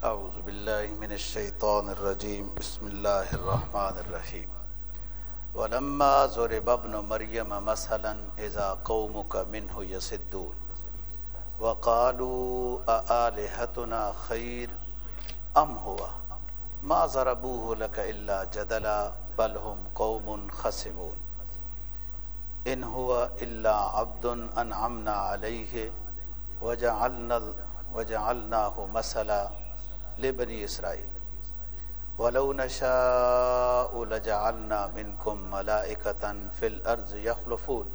اعوذ باللہ من الشیطان الرجیم بسم اللہ الرحمن الرحیم ولما ضرب ابن مریم مثلا اذا قومک منہ یصدون وقالوا آلہتنا خیر ام ہوا ما ضربوه لك الا جدلا بل هم قوم خصمون ان هو الا عبد انعمنا علیہ وجعلناه مثلا لبنی اسرائیل ولو نشاء لجعلنا منکم ملائکۃ فی الارض یخلفون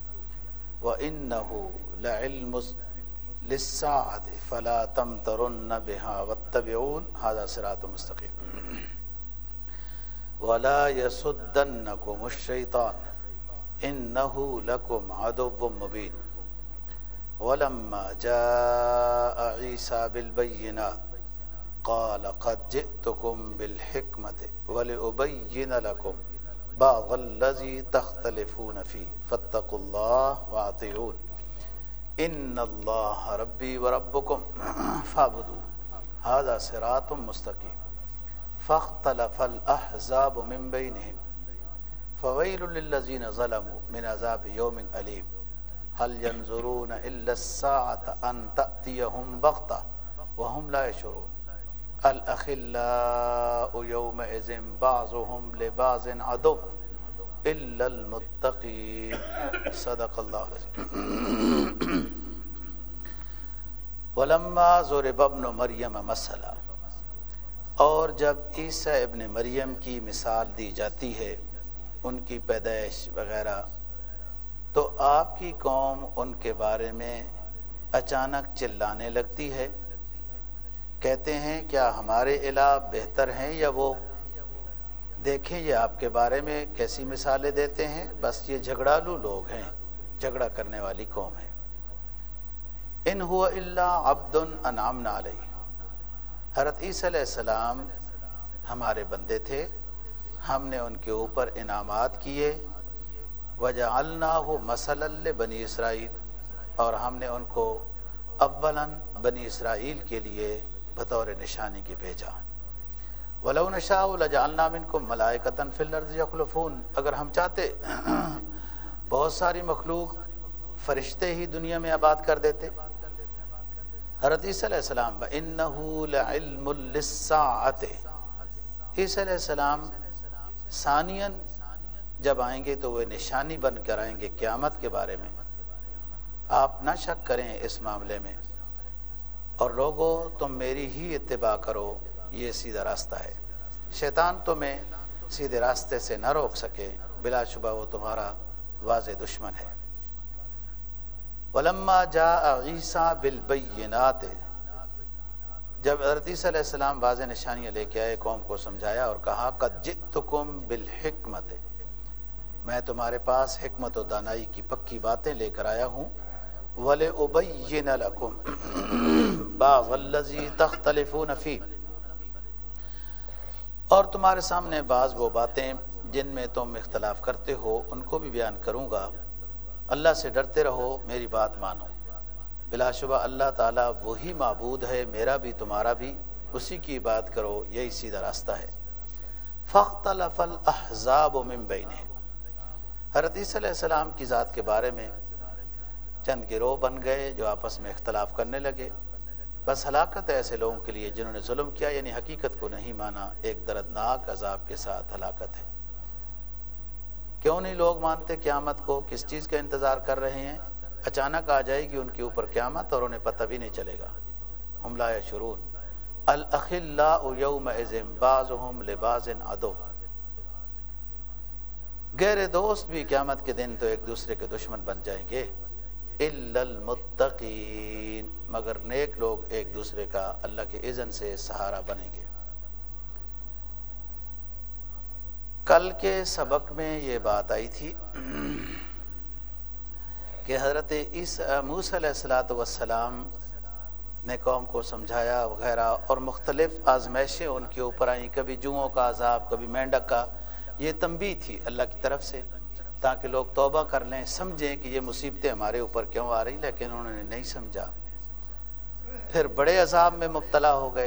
وانه لعلم للساعة فلا تمترن بها واتبعون هذا صراط مستقیم ولا يصدنكم الشیطان انه لكم عدو مبین ولما جاء عیسی بالبینات قال قد جئتكم بالحكمة ولأبين لكم بعض الذي تختلفون فيه فاتقوا الله وأطيعون إن الله ربي وربكم فاعبدوه هذا صراط مستقيم فاختلف الأحزاب من بينهم فويل للذين ظلموا من عذاب يوم أليم هل ينظرون إلا الساعة أن تأتيهم بغتة وهم لا يشعرون الأخلاء يومئذ بعضهم لبعض عدو إلا المتقين صدق الله العظيم ولما ضرب ابن مریم مثلا اور جب عیسیٰ ابن مریم کی مثال دی جاتی ہے ان کی پیدائش وغیرہ تو آپ کی قوم ان کے بارے میں اچانک چلانے لگتی ہے کہتے ہیں کیا ہمارے الہ بہتر ہیں یا وہ دیکھیں یہ آپ کے بارے میں کیسی مثالیں دیتے ہیں بس یہ جھگڑالو لوگ ہیں جھگڑا کرنے والی قوم ہے ان هو الا عبد انعمنا علیہ حضرت عیسیٰ علیہ السلام ہمارے بندے تھے ہم نے ان کے اوپر انعامات کیے وجعلناہ مثلا لبنی اسرائیل اور ہم نے ان کو اولاً بنی اسرائیل کے لیے بطور نشانی کے بھیجا وَلَوْ نَشَاءُ لَجَعَلْنَا مِنْكُمْ مَلَائِكَةً فِي الْأَرْضِ يَخْلُفُونَ اگر ہم چاہتے بہت ساری مخلوق فرشتے ہی دنیا میں آباد کر دیتے حضرت عیسیٰ علیہ السلام وَإِنَّهُ لَعِلْمٌ لِلسَّاعَةِ عیسیٰ علیہ السلام ثانیاً جب آئیں گے تو وہ نشانی بن کر آئیں گے قیامت کے بارے میں آپ نہ شک کریں اس معاملے میں اور لوگوں تم میری ہی اتباع کرو یہ سیدھا راستہ ہے شیطان تمہیں سیدھے راستے سے نہ روک سکے بلا شبہ وہ تمہارا واضح دشمن ہے ولما جاء عیسی بالبینات جب حضرت عیسیٰ علیہ السلام واضح نشانیاں لے کے آئے قوم کو سمجھایا اور کہا قد جئتکم بالحکمت میں تمہارے پاس حکمت و دانائی کی پکی باتیں لے کر آیا ہوں وَلِأُبَيِّنَ لَكُمْ بَعْضَ الَّذِي تَخْتَلِفُونَ فِيهِ اور تمہارے سامنے بعض وہ باتیں جن میں تم اختلاف کرتے ہو ان کو بھی بیان کروں گا اللہ سے ڈرتے رہو میری بات مانو بلا شبہ اللہ تعالیٰ وہی معبود ہے میرا بھی تمہارا بھی اسی کی بات کرو یہی سیدھا راستہ ہے فَاخْتَلَفَ الْأَحْزَابُ مِن بَيْنِهِمْ حضرت عیسیٰ علیہ السلام کی ذات کے بارے میں چند گروہ بن گئے جو آپس میں اختلاف کرنے لگے بس ہلاکت ہے ایسے لوگوں کے لیے جنہوں نے ظلم کیا یعنی حقیقت کو نہیں مانا ایک دردناک عذاب کے ساتھ ہلاکت ہے کیوں نہیں لوگ مانتے قیامت کو کس چیز کا انتظار کر رہے ہیں اچانک آ جائے گی ان کے اوپر قیامت اور انہیں پتہ بھی نہیں چلے گا ہم لا یشعرون الاخلاء یومئذ بعضهم لبعض عدو غیر دوست بھی قیامت کے دن تو ایک دوسرے کے دشمن بن جائیں گے الا المتقین مگر نیک لوگ ایک دوسرے کا اللہ کے اذن سے سہارا بنیں گے کل کے سبق میں یہ بات آئی تھی کہ حضرت موسیٰ علیہ السلام نے قوم کو سمجھایا وغیرہ اور مختلف آزمائشیں ان کے اوپر آئیں کبھی جوؤں کا عذاب کبھی مینڈک کا یہ تنبیہ تھی اللہ کی طرف سے تاکہ لوگ توبہ کر لیں سمجھیں کہ یہ مصیبتیں ہمارے اوپر کیوں آ رہی لیکن انہوں نے نہیں سمجھا پھر بڑے عذاب میں مبتلا ہو گئے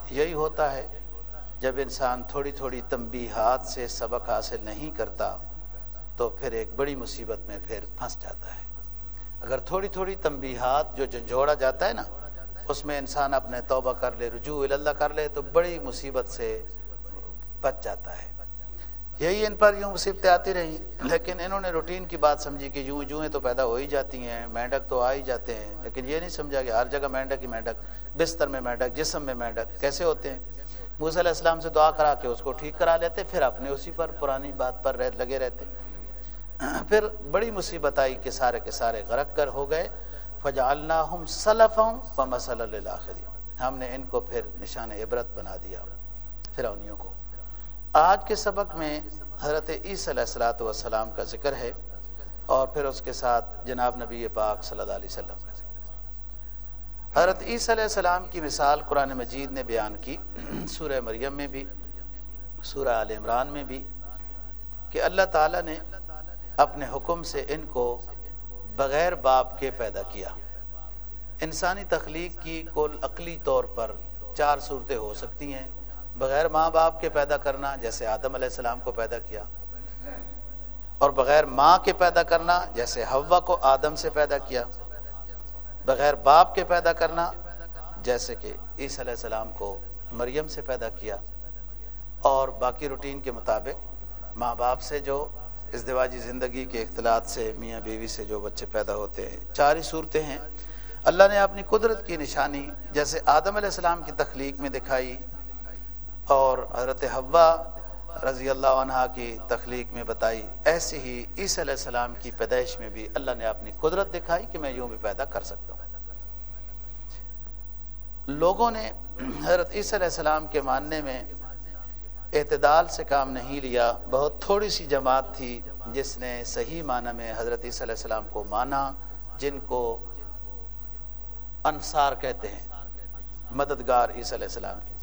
یہی ہوتا ہے جب انسان تھوڑی تھوڑی تنبیہات سے سبق حاصل نہیں کرتا تو پھر ایک بڑی مصیبت میں پھر پھنس جاتا ہے۔ اگر تھوڑی تھوڑی تنبیہات جو جھنجھوڑا جاتا ہے نا، اس میں انسان اپنے توبہ کر لے، رجوع اللہ کر لے، تو بڑی مصیبت سے بچ جاتا ہے۔ یہی ان پر یوں مصیبتیں آتی رہی، لیکن انہوں نے روٹین کی بات سمجھی کہ یوں جوئیں تو پیدا ہو ہی جاتی ہیں، مینڈک تو آ ہی جاتے ہیں، لیکن یہ نہیں سمجھا کہ ہر جگہ مینڈک ہی مینڈک، بستر میں مینڈک، جسم میں مینڈک کیسے ہوتے ہیں۔ موسیٰ علیہ السلام سے دعا کرا کے اس کو ٹھیک کرا لیتے، پھر اپنے اسی پر پرانی بات پر لگے رہتے۔ پھر بڑی مصیبت آئی کہ سارے کے سارے غرق کر ہو گئے۔ فَجَعَلْنَاهُمْ سَلَفًا وَمَثَلًا لِلْآخِرِينَ، ہم نے ان کو پھر نشان عبرت بنا دیا فرعونیوں کو۔ آج کے سبق میں حضرت عیسیٰ علیہ السلام کا ذکر ہے، اور پھر اس کے ساتھ جناب نبی پاک صلی اللہ علیہ وسلم کا ذکر۔ حضرت عیسیٰ علیہ السلام کی مثال قرآن مجید نے بیان کی، سورہ مریم میں بھی، سورہ آل عمران میں بھی، کہ اللہ تعالیٰ نے اپنے حکم سے ان کو بغیر باپ کے پیدا کیا۔ انسانی تخلیق کی کل عقلی طور پر 4 صورتیں ہو سکتی ہیں: بغیر ماں باپ کے پیدا کرنا، جیسے آدم علیہ السلام کو پیدا کیا، اور بغیر ماں کے پیدا کرنا، جیسے حوا کو آدم سے پیدا کیا، بغیر باپ کے پیدا کرنا، جیسے کہ عیسیٰ علیہ السلام کو مریم سے پیدا کیا، اور باقی روٹین کے مطابق ماں باپ سے جو ازدواجی زندگی کے اختلاط سے میاں بیوی سے جو بچے پیدا ہوتے ہیں۔ 4 ہی صورتیں ہیں۔ اللہ نے اپنی قدرت کی نشانی جیسے آدم علیہ السلام کی تخلیق میں دکھائی، اور حضرت حوا رضی اللہ عنہا کی تخلیق میں بتائی، ایسے ہی عیسیٰ علیہ السلام کی پیدائش میں بھی اللہ نے اپنی قدرت دکھائی کہ میں یوں بھی پیدا کر سکتا ہوں۔ لوگوں نے حضرت عیسیٰ علیہ السلام کے ماننے میں اعتدال سے کام نہیں لیا۔ بہت تھوڑی سی جماعت تھی جس نے صحیح معنی میں حضرت عیسیٰ علیہ السلام کو مانا، جن کو انصار کہتے ہیں، مددگار عیسیٰ علیہ السلام کے۔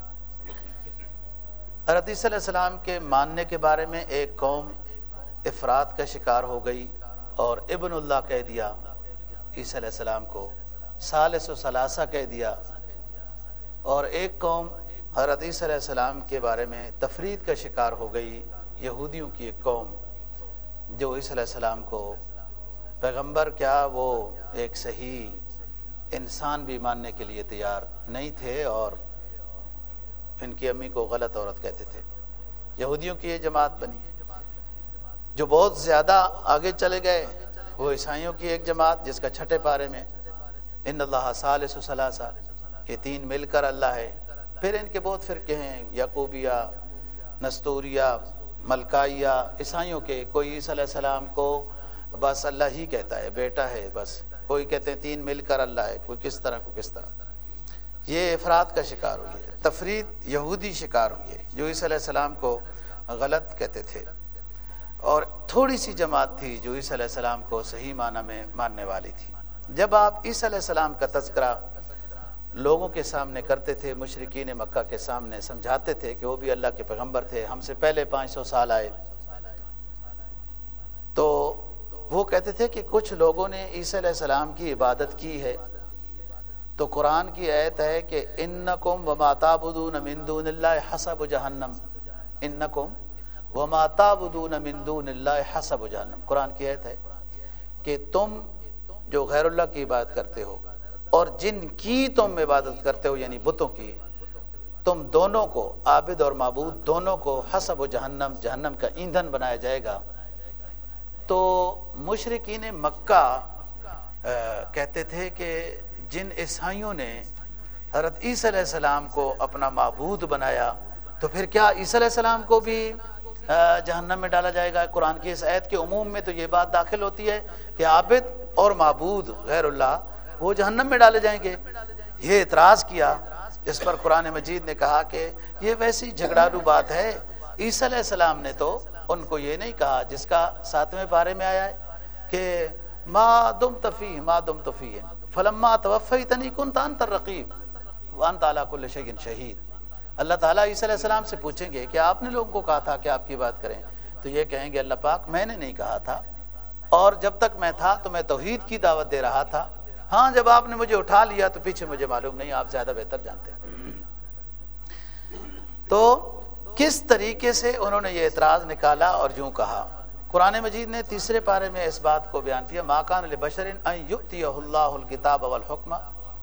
حضرت عیسیٰ علیہ السلام کے ماننے کے بارے میں ایک قوم افراد کا شکار ہو گئی اور ابن اللہ کہہ دیا عیسیٰ علیہ السلام کو، ثالث و ثلاثہ کہہ دیا، اور ایک قوم حضرت عیسیٰ علیہ السلام کے بارے میں تفرید کا شکار ہو گئی، یہودیوں کی ایک قوم جو عیسیٰ علیہ السلام کو پیغمبر کیا وہ ایک صحیح انسان بھی ماننے کے لیے تیار نہیں تھے، اور ان کی امی کو غلط عورت کہتے تھے۔ یہودیوں کی یہ جماعت بنی۔ جو بہت زیادہ آگے چلے گئے وہ عیسائیوں کی ایک جماعت، جس کا 6 پارے میں ان اللہ ثالث ثلاثہ، کہ 3 مل کر اللہ ہے۔ پھر ان کے بہت فرقے ہیں، یعقوبیہ، نستوریہ، ملکائیہ، عیسائیوں کے۔ کوئی عیسیٰ علیہ السلام کو بس اللہ ہی کہتا ہے، بیٹا ہے بس، کوئی کہتے ہیں 3 مل کر اللہ ہے، کوئی کس طرح کوئی کس طرح۔ یہ افراد کا شکار ہوئی ہے، تفرید یہودی شکار ہوئی ہے جو عیسیٰ علیہ السلام کو غلط کہتے تھے، اور تھوڑی سی جماعت تھی جو عیسیٰ علیہ السلام کو صحیح معنی میں ماننے والی تھی۔ جب آپ عیسیٰ علیہ السلام کا تذکرہ لوگوں کے سامنے کرتے تھے، مشرکین مکہ کے سامنے سمجھاتے تھے کہ وہ بھی اللہ کے پیغمبر تھے، ہم سے پہلے 500 سال آئے، تو وہ کہتے تھے کہ کچھ لوگوں نے عیسیٰ علیہ السلام کی عبادت کی ہے، تو قرآن کی آیت ہے کہ انکم وما تعبدون من دون اللہ حسب جہنم، انکم وما تعبدون من دون اللہ حسب جہنم۔ قرآن کی آیت ہے کہ تم جو غیر اللہ کی عبادت کرتے ہو اور جن کی تم عبادت کرتے ہو، یعنی بتوں کی، تم دونوں کو، عابد اور معبود دونوں کو، حسب و جہنم، جہنم کا ایندھن بنایا جائے گا۔ تو مشرکین مکہ کہتے تھے کہ جن عیسائیوں نے حضرت عیسیٰ علیہ السلام کو اپنا معبود بنایا، تو پھر کیا عیسیٰ علیہ السلام کو بھی جہنم میں ڈالا جائے گا؟ قرآن کی اس آیت کے عموم میں تو یہ بات داخل ہوتی ہے کہ عابد اور معبود غیر اللہ وہ جہنم میں ڈالے جائیں گے۔ یہ اعتراض کیا، جس پر قرآن مجید نے کہا کہ یہ ویسی جھگڑالو بات ہے۔ عیسیٰ علیہ السلام نے تو ان کو یہ نہیں کہا جس کا 7ویں پارے میں آیا ہے کہ ما دمت فیہ ما دمت فیہ فلما توفیتنی کنت انت الرقیب وانت علی کل شیء شہید۔ اللہ تعالیٰ عیسیٰ علیہ السلام سے پوچھیں گے کہ آپ نے لوگوں کو کہا تھا کہ آپ کی بات کریں، تو یہ کہیں گے اللہ پاک میں نے نہیں کہا تھا، اور جب تک میں تھا تو میں توحید کی دعوت دے رہا تھا، ہاں جب آپ نے مجھے اٹھا لیا تو پیچھے مجھے معلوم نہیں، آپ زیادہ بہتر جانتے ہیں۔ تو کس طریقے سے انہوں نے یہ اعتراض نکالا اور یوں کہا. قرآن مجید نے تیسرے پارے میں اس بات کو بیان کیا ما کان لبشر ان یؤتیہ اللہ الکتاب والحکمہ.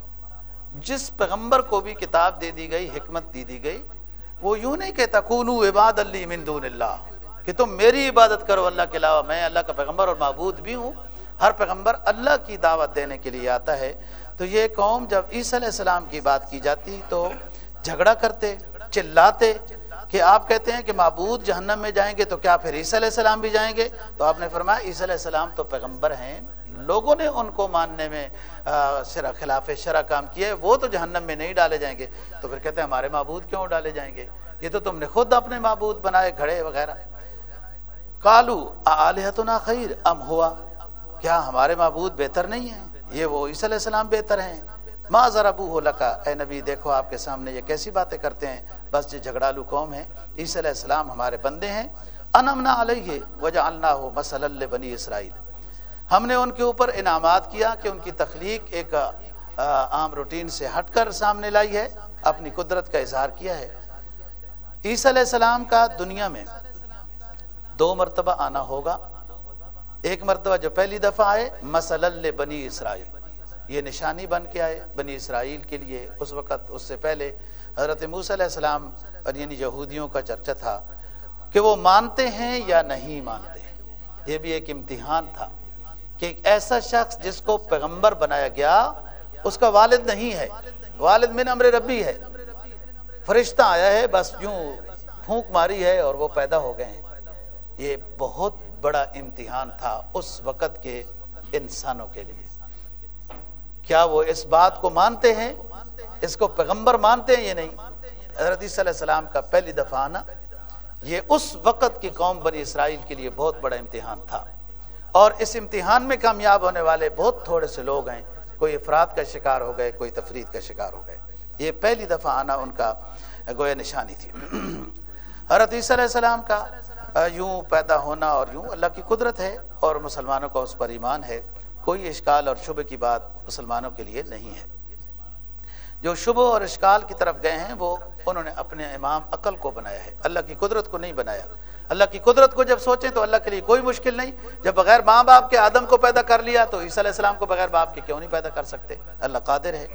جس پیغمبر کو بھی کتاب دے دی گئی، حکمت دی گئی، وہ یوں نہیں کہتا کونوا عبادا لی من دون اللہ کہ تم میری عبادت کرو اللہ کے علاوہ، میں اللہ کا پیغمبر اور معبود بھی ہوں. ہر پیغمبر اللہ کی دعوت دینے کے لیے آتا ہے. تو یہ قوم جب عیسیٰ علیہ السلام کی بات کی جاتی تو جھگڑا کرتے، چلاتے کہ آپ کہتے ہیں کہ معبود جہنم میں جائیں گے تو کیا پھر عیسیٰ علیہ السلام بھی جائیں گے؟ تو آپ نے فرمایا عیسیٰ علیہ السلام تو پیغمبر ہیں، لوگوں نے ان کو ماننے میں خلاف شرع کام کیا ہے، وہ تو جہنم میں نہیں ڈالے جائیں گے. تو پھر کہتے ہیں ہمارے معبود کیوں ڈالے جائیں گے؟ یہ تو تم نے خود اپنے معبود بنائے، گھڑے وغیرہ. قالوا آلہتنا خیر ام ہوا، کیا ہمارے معبود بہتر نہیں ہیں؟ یہ وہ عیسیٰ علیہ السلام بہتر ہیں. ما ضربوہ لک، اے نبی دیکھو آپ کے سامنے یہ کیسی باتیں کرتے ہیں، بس یہ جھگڑالو قوم ہے. عیسیٰ علیہ السلام ہمارے بندے ہیں. انعمنا علیہ وجعلناہ مثلا لبنی اسرائیل، ہم نے ان کے اوپر انعامات کیا کہ ان کی تخلیق ایک عام روٹین سے ہٹ کر سامنے لائی ہے، اپنی قدرت کا اظہار کیا ہے. عیسیٰ علیہ السلام کا دنیا میں 2 مرتبہ آنا ہوگا. ایک مرتبہ جو پہلی دفعہ آئے مثلا لبنی اسرائیل، یہ نشانی بن کے آئے بنی اسرائیل کے لیے. اس وقت اس سے پہلے حضرت موسیٰ علیہ السلام اور یعنی یہودیوں کا چرچا تھا کہ وہ مانتے ہیں یا نہیں مانتے. یہ بھی ایک امتحان تھا کہ ایک ایسا شخص جس کو پیغمبر بنایا گیا اس کا والد نہیں ہے، والد من امر ربی ہے، فرشتہ آیا ہے بس یوں پھونک ماری ہے اور وہ پیدا ہو گئے ہیں. یہ بہت بڑا امتحان تھا اس وقت کے انسانوں کے لیے. کیا وہ اس بات کو مانتے ہیں، اس کو پیغمبر مانتے ہیں یا نہیں؟ حضرت عیسیٰ علیہ السلام کا پہلی دفعہ آنا یہ اس وقت کی قوم بنی اسرائیل کے لیے بہت بڑا امتحان تھا. اور اس امتحان میں کامیاب ہونے والے بہت تھوڑے سے لوگ ہیں. کوئی افراد کا شکار ہو گئے، کوئی تفرید کا شکار ہو گئے. یہ پہلی دفعہ آنا ان کا گویا نشانی تھی. حضرت عیسیٰ علیہ السلام کا یوں پیدا ہونا اور یوں اللہ کی قدرت ہے اور مسلمانوں کا اس پر ایمان ہے. کوئی اشکال اور شبہ کی بات مسلمانوں کے لیے نہیں ہے. جو شبہ اور اشکال کی طرف گئے ہیں وہ انہوں نے اپنے امام عقل کو بنایا ہے، اللہ کی قدرت کو نہیں بنایا. اللہ کی قدرت کو جب سوچیں تو اللہ کے لیے کوئی مشکل نہیں. جب بغیر ماں باپ کے آدم کو پیدا کر لیا تو عیسیٰ علیہ السلام کو بغیر باپ کے کیوں نہیں پیدا کر سکتے؟ اللہ قادر ہے.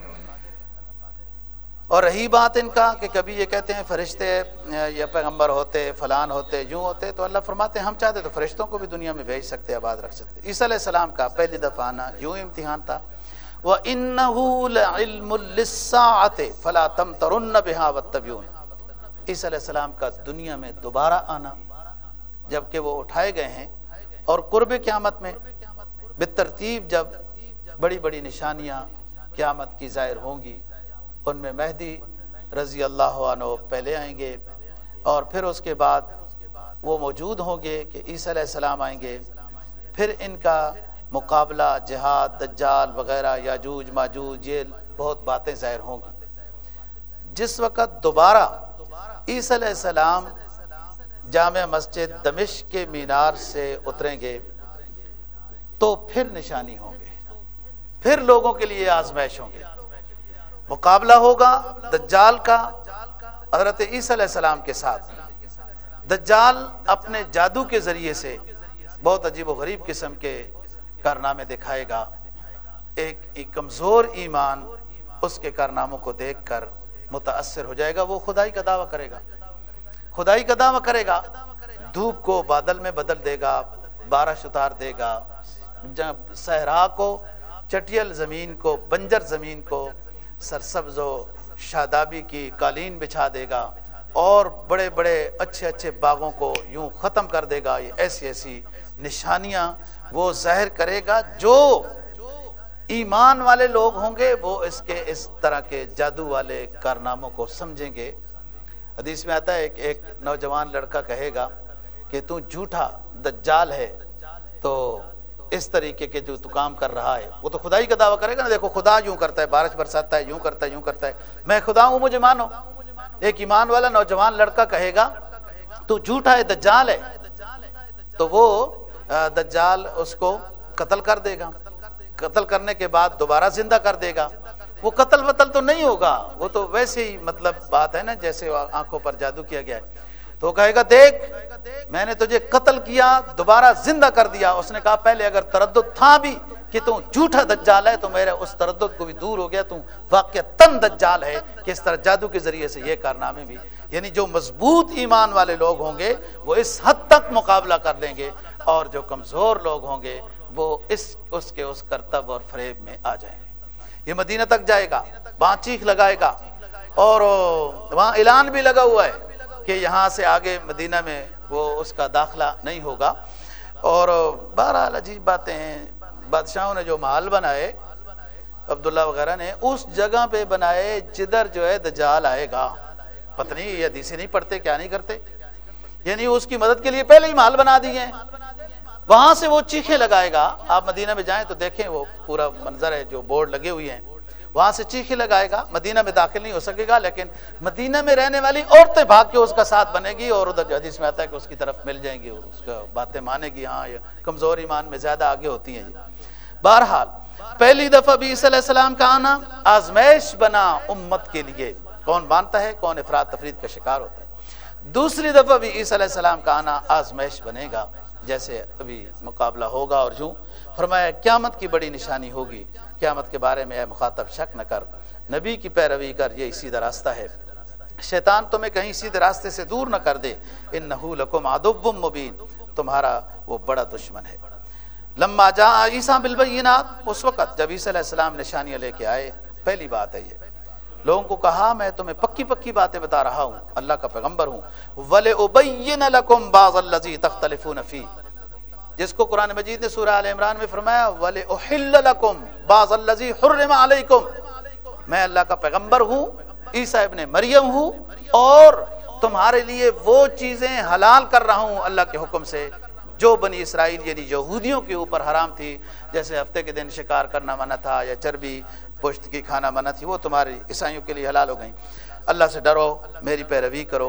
اور رہی بات ان کا کہ کبھی یہ کہتے ہیں فرشتے یا پیغمبر ہوتے، فلان ہوتے، یوں ہوتے، تو اللہ فرماتے ہیں ہم چاہتے تو فرشتوں کو بھی دنیا میں بھیج سکتے، آباد رکھ سکتے. عیسیٰ علیہ السلام کا پہلی دفعہ آنا یوں امتحان تھا. وَإِنَّهُ لَعِلْمٌ لِلسَّاعَةِ فَلَا تَمْتَرُنَّ بِهَا وَاتَّبِعُونِ. عیسیٰ علیہ السلام کا دنیا میں دوبارہ آنا جبکہ وہ اٹھائے گئے ہیں اور قرب قیامت میں بالترتیب جب بڑی بڑی نشانیاں قیامت کی ظاہر ہوں گی، ان میں مہدی رضی اللہ عنہ پہلے آئیں گے اور پھر اس کے بعد وہ موجود ہوں گے کہ عیسیٰ علیہ السلام آئیں گے. پھر ان کا مقابلہ جہاد، دجال وغیرہ، یاجوج ماجوج، یہ بہت باتیں ظاہر ہوں گی. جس وقت دوبارہ عیسیٰ علیہ السلام جامع مسجد دمشق کے مینار سے اتریں گے تو پھر نشانی ہوں گے، پھر لوگوں کے لیے آزمائش ہوں گے. مقابلہ ہوگا دجال کا حضرت عیسیٰ علیہ السلام کے ساتھ. دجال اپنے جادو کے ذریعے سے بہت عجیب و غریب قسم کے کارنامے دکھائے گا. ایک کمزور ایمان اس کے کارناموں کو دیکھ کر متاثر ہو جائے گا. وہ خدائی کا دعویٰ کرے گا، خدائی کا دعویٰ کرے گا. دھوپ کو بادل میں بدل دے گا، بارش اتار دے گا، صحرا کو، چٹیل زمین کو، بنجر زمین کو سرسبز و شادابی کی قالین بچھا دے گا اور بڑے بڑے اچھے اچھے باغوں کو یوں ختم کر دے گا. یہ ایسی ایسی نشانیاں وہ ظاہر کرے گا. جو ایمان والے لوگ ہوں گے وہ اس طرح کے جادو والے کارناموں کو سمجھیں گے. حدیث میں آتا ہے ایک نوجوان لڑکا کہے گا کہ تو جھوٹا دجال ہے، تو اس طریقے کے جو تو کام کر رہا ہے، وہ تو خدائی کا دعویٰ کرے گا نا، دیکھو خدا یوں کرتا ہے، بارش برساتا ہے، یوں کرتا ہے، یوں کرتا ہے، میں خدا ہوں مجھے مانو. ایک ایمان والا نوجوان لڑکا کہے گا تو جھوٹا ہے، دجال ہے، تو وہ دجال اس کو قتل کر دے گا. قتل کرنے کے بعد دوبارہ زندہ کر دے گا وہ قتل وتل تو نہیں ہوگا، وہ تو ویسے ہی مطلب بات ہے نا جیسے آنکھوں پر جادو کیا گیا ہے. تو کہے گا دیکھ میں نے تجھے قتل کیا دوبارہ زندہ کر دیا. اس نے کہا پہلے اگر تردد تھا بھی کہ تو جھوٹا دجال ہے تو میرے اس تردد کو بھی دور ہو گیا، تو واقعتاً دجال ہے کہ اس طرح جادو کے ذریعے سے یہ کارنامے بھی. یعنی جو مضبوط ایمان والے لوگ ہوں گے وہ اس حد تک مقابلہ کر لیں گے، اور جو کمزور لوگ ہوں گے وہ اس کے کرتب اور فریب میں آ جائیں گے. یہ مدینہ تک جائے گا، وہاں چیخ لگائے گا، اور وہاں اعلان بھی لگا ہوا ہے کہ یہاں سے آگے مدینہ میں وہ اس کا داخلہ نہیں ہوگا. اور بہرحال عجیب باتیں ہیں. بادشاہوں نے جو محل بنائے عبداللہ وغیرہ نے اس جگہ پہ بنائے جدھر جو ہے دجال آئے گا. پتہ نہیں یہ حدیثیں نہیں پڑھتے کیا نہیں کرتے، یعنی اس کی مدد کے لیے پہلے ہی محل بنا دیے ہیں. وہاں سے وہ چیخیں لگائے گا. آپ مدینہ میں جائیں تو دیکھیں وہ پورا منظر ہے، جو بورڈ لگے ہوئے ہیں وہاں سے چیخیں لگائے گا. مدینہ میں داخل نہیں ہو سکے گا، لیکن مدینہ میں رہنے والی عورتیں بھاگ کے اس کا ساتھ بنے گی، اور ادھر جو حدیث میں آتا ہے کہ اس کی طرف مل جائیں گی، اس کا باتیں مانے گی. ہاں یہ کمزور ایمان میں زیادہ آگے ہوتی ہیں. بہرحال پہلی دفعہ بھی عیسیٰ علیہ السلام کا آنا آزمائش بنا امت کے لیے. کون مانتا ہے، کون افراد تفرید کا شکار ہوتا ہے. دوسری دفعہ بھی عیسیٰ علیہ السلام کا آنا آزمائش بنے گا، جیسے ابھی مقابلہ ہوگا. اور یوں فرمایا قیامت کی بڑی نشانی ہوگی. قیامت کے بارے میں اے مخاطب شک نہ کر، نبی کی پیروی کر، یہ سیدھا راستہ ہے. شیطان تمہیں کہیں سیدھے راستے سے دور نہ کر دے. انہ لکم عدو مبین، تمہارا وہ بڑا دشمن ہے. لما جاء عیسیٰ بالبینات، اس وقت جب عیسیٰ علیہ السلام نشانیاں لے کے آئے، پہلی بات ہے یہ لوگوں کو کہا میں تمہیں پکی پکی باتیں بتا رہا ہوں، اللہ کا پیغمبر ہوں. وَلِأُبَيِّنَ لَكُمْ بَعْضَ الَّذِي تَخْتَلِفُونَ فِيهِ، جس کو قرآن مجید نے سورہ آل عمران میں فرمایا وَلِأُحِلَّ لَكُمْ بَعْضَ الَّذِي حُرِّمَ عَلَيْكُمْ، میں اللہ کا پیغمبر ہوں، عیسیٰ ابن مریم ہوں، اور تمہارے لیے وہ چیزیں حلال کر رہا ہوں اللہ کے حکم سے جو بنی اسرائیل یعنی یہودیوں کے اوپر حرام تھی. جیسے ہفتے کے دن شکار کرنا منع تھا، یا چربی پشت کی کھانا منع تھی، وہ تمہاری عیسائیوں کے لیے حلال ہو گئیں. اللہ سے ڈرو، میری پیروی کرو.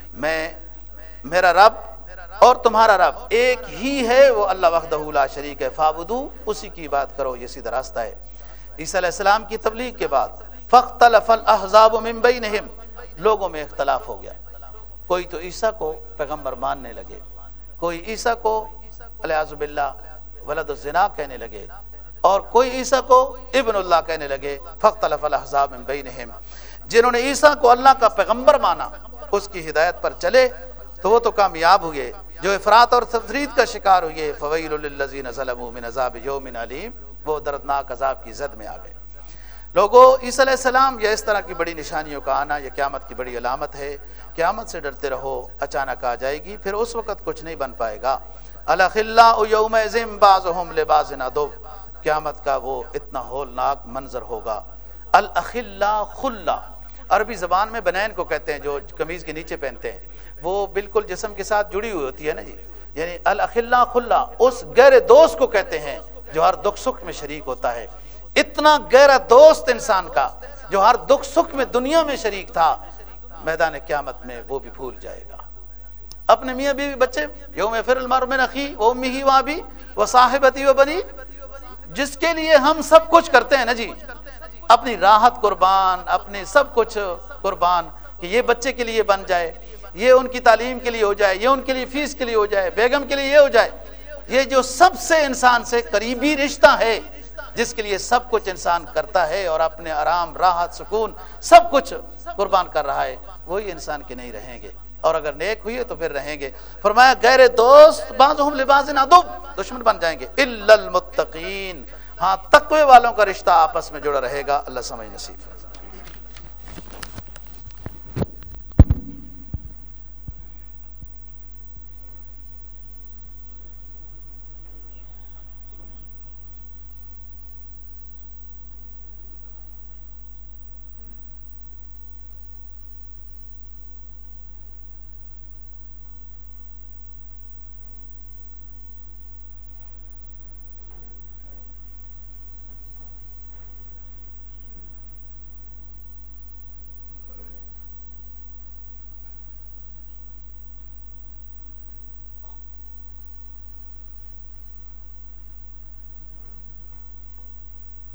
میرا رب اور تمہارا رب ایک ہی ہے، وہ اللہ وحدہ لا شریک ہے. فاعبدو، اسی کی بات کرو، یہ سیدھا راستہ ہے. عیسیٰ علیہ السلام کی تبلیغ کے بعد فاختلف الاحزاب من بینہم، لوگوں میں اختلاف ہو گیا. کوئی تو عیسیٰ کو پیغمبر ماننے لگے، کوئی عیسیٰ کو والعیاذ باللہ ولد الزنا کہنے لگے، اور کوئی عیسیٰ کو ابن اللہ کہنے لگے. فاختلف الاحزاب من بینہم، جنہوں نے عیسیٰ کو اللہ کا پیغمبر مانا، اس کی ہدایت پر چلے تو وہ تو کامیاب ہوئے. جو افراط اور تفرید کا شکار ہوئے فویل للذین ظلموا من عذاب یوم علیم، وہ دردناک عذاب کی زد میں آ گئے. لوگو عیسیٰ علیہ السلام یا اس طرح کی بڑی نشانیوں کا آنا یہ قیامت کی بڑی علامت ہے. قیامت سے ڈرتے رہو، اچانک آ جائے گی، پھر اس وقت کچھ نہیں بن پائے گا. الاخلاء یومئذ بعضهم لبعض عدو، قیامت کا وہ اتنا ہولناک منظر ہوگا. الاخلاء خلا، عربی زبان میں بنین کو کہتے ہیں جو قمیض کے نیچے پہنتے ہیں، وہ بالکل جسم کے ساتھ جڑی ہوئی ہوتی ہے نا جی. یعنی الاخلاء خلا اس گہرے دوست کو کہتے ہیں جو ہر دکھ سکھ میں شریک ہوتا ہے. اتنا گہرا دوست انسان کا جو ہر دکھ سکھ میں دنیا میں شریک تھا، میدان قیامت میں وہ بھی بھول جائے گا. اپنے میاں بیوی بچے، یوم یفر المرء من اخیہ وامہ وابیہ وصاحبتہ وبنیہ، جس کے لیے ہم سب کچھ کرتے ہیں نا جی، اپنی راحت قربان، اپنی سب کچھ قربان، کہ یہ بچے کے لیے بن جائے، یہ ان کی تعلیم کے لیے ہو جائے، یہ ان کے لیے فیس کے لیے ہو جائے، بیگم کے لیے یہ ہو جائے. یہ جو سب سے انسان سے قریبی رشتہ ہے، جس کے لیے سب کچھ انسان کرتا ہے اور اپنے آرام، راحت، سکون سب کچھ قربان کر رہا ہے، وہی انسان کے نہیں رہیں گے. اور اگر نیک ہوئی تو پھر رہیں گے. فرمایا غیر دوست بعضهم لبعض عدو، دشمن بن جائیں گے. الا المتقین، ہاں تقوی والوں کا رشتہ آپس میں جڑا رہے گا. اللہ سمجھ نصیب.